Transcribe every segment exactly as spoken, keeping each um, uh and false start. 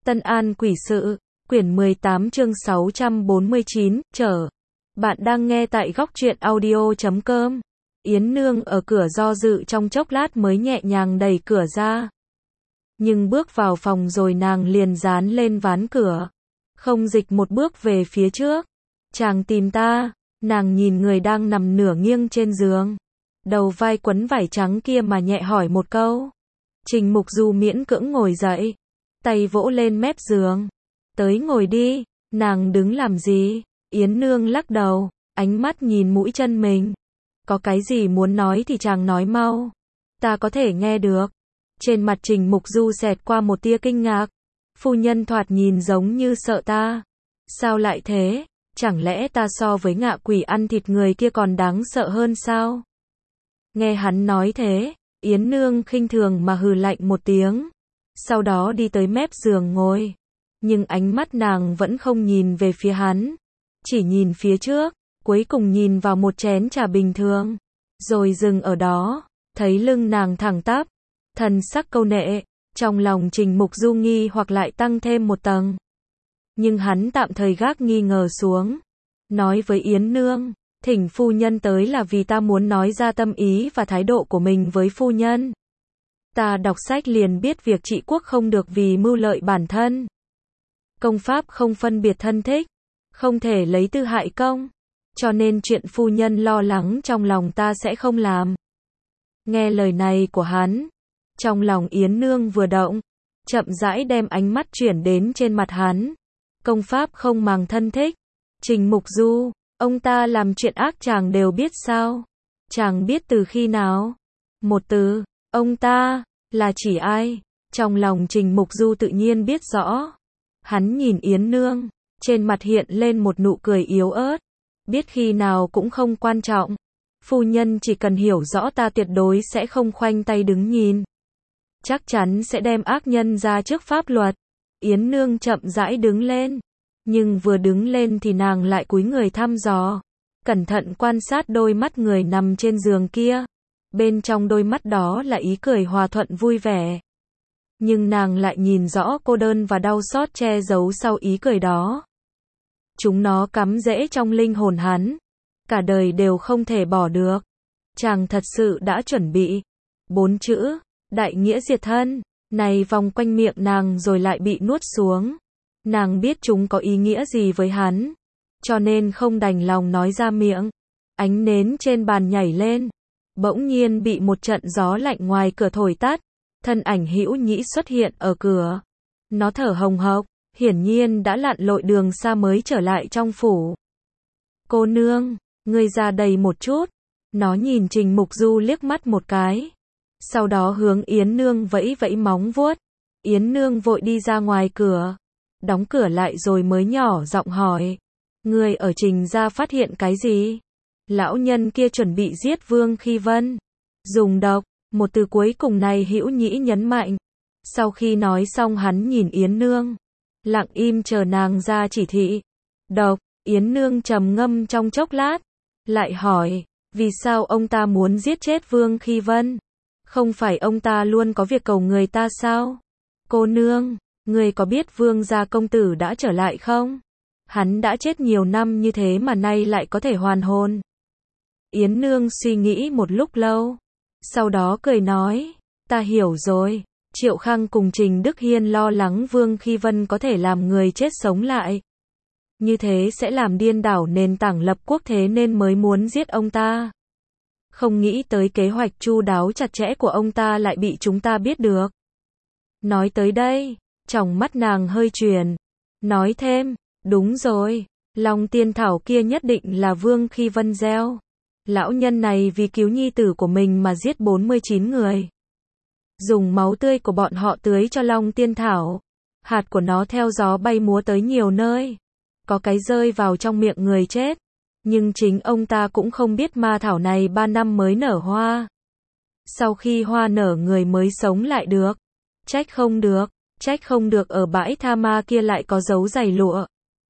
Tân An Quỷ Sự, quyển mười tám chương sáu trăm bốn mươi chín, trở. Bạn đang nghe tại góc truyện audio chấm com. Yến Nương ở cửa do dự trong chốc lát mới nhẹ nhàng đẩy cửa ra. Nhưng bước vào phòng rồi nàng liền dán lên ván cửa. Không dịch một bước về phía trước. Chàng tìm ta, nàng nhìn người đang nằm nửa nghiêng trên giường. Đầu vai quấn vải trắng kia mà nhẹ hỏi một câu. Trình Mục Du miễn cưỡng ngồi dậy. Tay vỗ lên mép giường. Tới ngồi đi, nàng đứng làm gì? Yến Nương lắc đầu, ánh mắt nhìn mũi chân mình. Có cái gì muốn nói thì chàng nói mau. Ta có thể nghe được. Trên mặt Trình Mục Du xẹt qua một tia kinh ngạc. Phu nhân thoạt nhìn giống như sợ ta. Sao lại thế? Chẳng lẽ ta so với ngạ quỷ ăn thịt người kia còn đáng sợ hơn sao? Nghe hắn nói thế, Yến Nương khinh thường mà hừ lạnh một tiếng. Sau đó đi tới mép giường ngồi. Nhưng ánh mắt nàng vẫn không nhìn về phía hắn. Chỉ nhìn phía trước, cuối cùng nhìn vào một chén trà bình thường. Rồi dừng ở đó, thấy lưng nàng thẳng tắp. Thần sắc câu nệ, trong lòng Trình Mục Du nghi hoặc lại tăng thêm một tầng. Nhưng hắn tạm thời gác nghi ngờ xuống. Nói với Yến Nương, thỉnh phu nhân tới là vì ta muốn nói ra tâm ý và thái độ của mình với phu nhân. Ta đọc sách liền biết việc trị quốc không được vì mưu lợi bản thân. Công pháp không phân biệt thân thích, không thể lấy tư hại công. Cho nên chuyện phu nhân lo lắng trong lòng ta sẽ không làm. Nghe lời này của hắn, trong lòng Yến Nương vừa động, chậm rãi đem ánh mắt chuyển đến trên mặt hắn. Công pháp không màng thân thích. Trình Mục Du, ông ta làm chuyện ác chàng đều biết sao? Chàng biết từ khi nào? Một từ, ông ta, là chỉ ai? Trong lòng Trình Mục Du tự nhiên biết rõ. Hắn nhìn Yến Nương, trên mặt hiện lên một nụ cười yếu ớt. Biết khi nào cũng không quan trọng. Phu nhân chỉ cần hiểu rõ ta tuyệt đối sẽ không khoanh tay đứng nhìn. Chắc chắn sẽ đem ác nhân ra trước pháp luật. Yến Nương chậm rãi đứng lên. Nhưng vừa đứng lên thì nàng lại cúi người thăm dò. Cẩn thận quan sát đôi mắt người nằm trên giường kia. Bên trong đôi mắt đó là ý cười hòa thuận vui vẻ. Nhưng nàng lại nhìn rõ cô đơn và đau xót che giấu sau ý cười đó. Chúng nó cắm rễ trong linh hồn hắn. Cả đời đều không thể bỏ được. Chàng thật sự đã chuẩn bị. Bốn chữ, đại nghĩa diệt thân, này vòng quanh miệng nàng rồi lại bị nuốt xuống. Nàng biết chúng có ý nghĩa gì với hắn. Cho nên không đành lòng nói ra miệng. Ánh nến trên bàn nhảy lên. Bỗng nhiên bị một trận gió lạnh ngoài cửa thổi tắt. Thân ảnh Hữu Nhĩ xuất hiện ở cửa. Nó thở hồng hộc, hiển nhiên đã lặn lội đường xa mới trở lại trong phủ. Cô nương, ngươi ra đây một chút. Nó nhìn Trình Mục Du liếc mắt một cái. Sau đó hướng Yến Nương vẫy vẫy móng vuốt. Yến Nương vội đi ra ngoài cửa. Đóng cửa lại rồi mới nhỏ giọng hỏi. Ngươi ở Trình gia phát hiện cái gì? Lão nhân kia chuẩn bị giết Vương Khi Vân. Dùng độc. Một từ cuối cùng này Hữu Nhĩ nhấn mạnh. Sau khi nói xong hắn nhìn Yến Nương. Lặng im chờ nàng ra chỉ thị. Độc. Yến Nương trầm ngâm trong chốc lát. Lại hỏi. Vì sao ông ta muốn giết chết Vương Khi Vân? Không phải ông ta luôn có việc cầu người ta sao? Cô nương, người có biết Vương gia công tử đã trở lại không? Hắn đã chết nhiều năm như thế mà nay lại có thể hoàn hồn. Yến Nương suy nghĩ một lúc lâu. Sau đó cười nói, ta hiểu rồi. Triệu Khang cùng Trình Đức Hiên lo lắng Vương Khi Vân có thể làm người chết sống lại. Như thế sẽ làm điên đảo nền tảng lập quốc thế nên mới muốn giết ông ta. Không nghĩ tới kế hoạch chu đáo chặt chẽ của ông ta lại bị chúng ta biết được. Nói tới đây, tròng mắt nàng hơi chuyển. Nói thêm, đúng rồi, Long Tiên Thảo kia nhất định là Vương Khi Vân gieo. Lão nhân này vì cứu nhi tử của mình mà giết bốn mươi chín người. Dùng máu tươi của bọn họ tưới cho Long Tiên Thảo. Hạt của nó theo gió bay múa tới nhiều nơi. Có cái rơi vào trong miệng người chết. Nhưng chính ông ta cũng không biết ma thảo này ba năm mới nở hoa. Sau khi hoa nở người mới sống lại được. Trách không được, trách không được ở bãi tha ma kia lại có dấu giày lụa.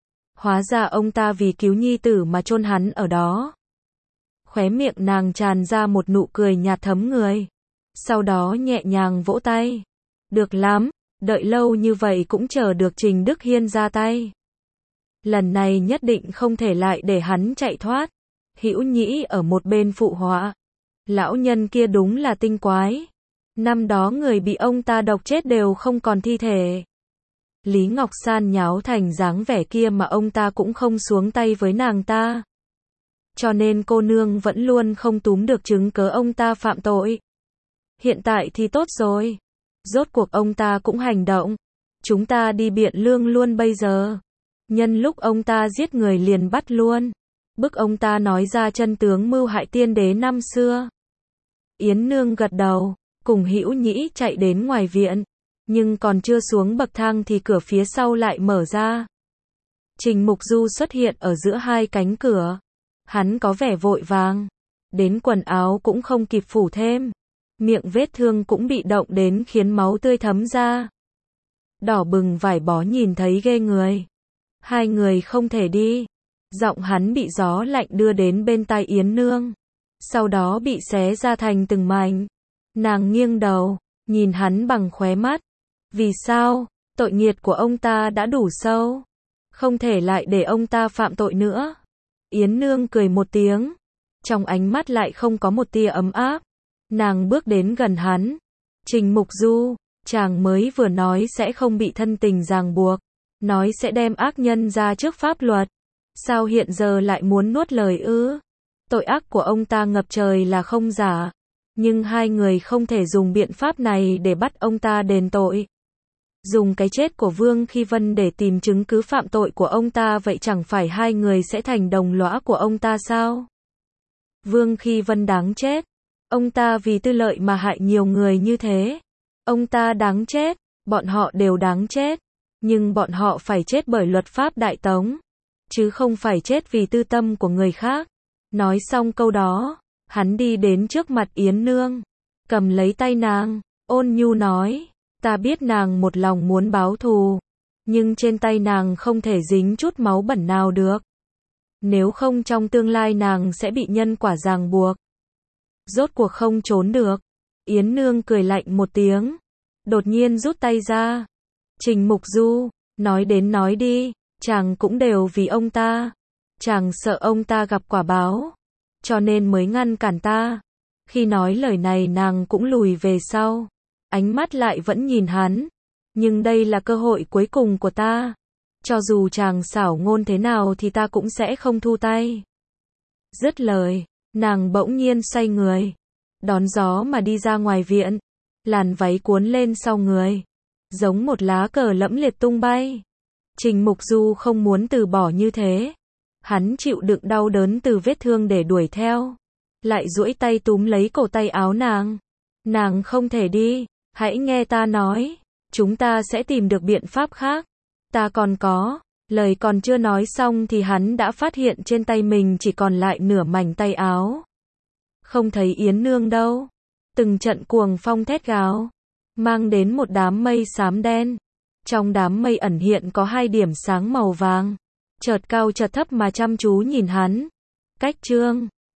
Hóa ra ông ta vì cứu nhi tử mà chôn hắn ở đó. Khóe miệng nàng tràn ra một nụ cười nhạt thấm người. Sau đó nhẹ nhàng vỗ tay. Được lắm, đợi lâu như vậy cũng chờ được Trình Đức Hiên ra tay. Lần này nhất định không thể lại để hắn chạy thoát. Hữu Nhĩ ở một bên phụ họa. Lão nhân kia đúng là tinh quái. Năm đó người bị ông ta độc chết đều không còn thi thể. Lý Ngọc San nháo thành dáng vẻ kia mà ông ta cũng không xuống tay với nàng ta. Cho nên cô nương vẫn luôn không túm được chứng cớ ông ta phạm tội. Hiện tại thì tốt rồi. Rốt cuộc ông ta cũng hành động. Chúng ta đi Biện Lương luôn bây giờ. Nhân lúc ông ta giết người liền bắt luôn. Bức ông ta nói ra chân tướng mưu hại tiên đế năm xưa. Yến Nương gật đầu, cùng Hữu Nhĩ chạy đến ngoài viện. Nhưng còn chưa xuống bậc thang thì cửa phía sau lại mở ra. Trình Mục Du xuất hiện ở giữa hai cánh cửa. Hắn có vẻ vội vàng. Đến quần áo cũng không kịp phủ thêm. Miệng vết thương cũng bị động đến khiến máu tươi thấm ra. Đỏ bừng vải bó nhìn thấy ghê người. Hai người không thể đi. Giọng hắn bị gió lạnh đưa đến bên tai Yến Nương. Sau đó bị xé ra thành từng mảnh. Nàng nghiêng đầu, nhìn hắn bằng khóe mắt. Vì sao? Tội nghiệt của ông ta đã đủ sâu. Không thể lại để ông ta phạm tội nữa. Yến Nương cười một tiếng. Trong ánh mắt lại không có một tia ấm áp. Nàng bước đến gần hắn. Trình Mục Du, chàng mới vừa nói sẽ không bị thân tình ràng buộc. Nói sẽ đem ác nhân ra trước pháp luật. Sao hiện giờ lại muốn nuốt lời ư? Tội ác của ông ta ngập trời là không giả. Nhưng hai người không thể dùng biện pháp này để bắt ông ta đền tội. Dùng cái chết của Vương Khi Vân để tìm chứng cứ phạm tội của ông ta, vậy chẳng phải hai người sẽ thành đồng lõa của ông ta sao? Vương Khi Vân đáng chết. Ông ta vì tư lợi mà hại nhiều người như thế. Ông ta đáng chết. Bọn họ đều đáng chết. Nhưng bọn họ phải chết bởi luật pháp Đại Tống. Chứ không phải chết vì tư tâm của người khác. Nói xong câu đó, hắn đi đến trước mặt Yến Nương. Cầm lấy tay nàng, ôn nhu nói. Ta biết nàng một lòng muốn báo thù. Nhưng trên tay nàng không thể dính chút máu bẩn nào được. Nếu không trong tương lai nàng sẽ bị nhân quả ràng buộc. Rốt cuộc không trốn được. Yến Nương cười lạnh một tiếng. Đột nhiên rút tay ra. Trình Mục Du, nói đến nói đi. Chàng cũng đều vì ông ta. Chàng sợ ông ta gặp quả báo. Cho nên mới ngăn cản ta. Khi nói lời này nàng cũng lùi về sau. Ánh mắt lại vẫn nhìn hắn. Nhưng đây là cơ hội cuối cùng của ta. Cho dù chàng xảo ngôn thế nào thì ta cũng sẽ không thu tay. Dứt lời, nàng bỗng nhiên xoay người. Đón gió mà đi ra ngoài viện. Làn váy cuốn lên sau người. Giống một lá cờ lẫm liệt tung bay. Trình Mục Du không muốn từ bỏ như thế. Hắn chịu đựng đau đớn từ vết thương để đuổi theo. Lại duỗi tay túm lấy cổ tay áo nàng. Nàng không thể đi. Hãy nghe ta nói. Chúng ta sẽ tìm được biện pháp khác. Ta còn có. Lời còn chưa nói xong thì hắn đã phát hiện trên tay mình chỉ còn lại nửa mảnh tay áo. Không thấy Yến Nương đâu. Từng trận cuồng phong thét gào. Mang đến một đám mây xám đen. Trong đám mây ẩn hiện có hai điểm sáng màu vàng. Chợt cao chợt thấp mà chăm chú nhìn hắn. Cách chương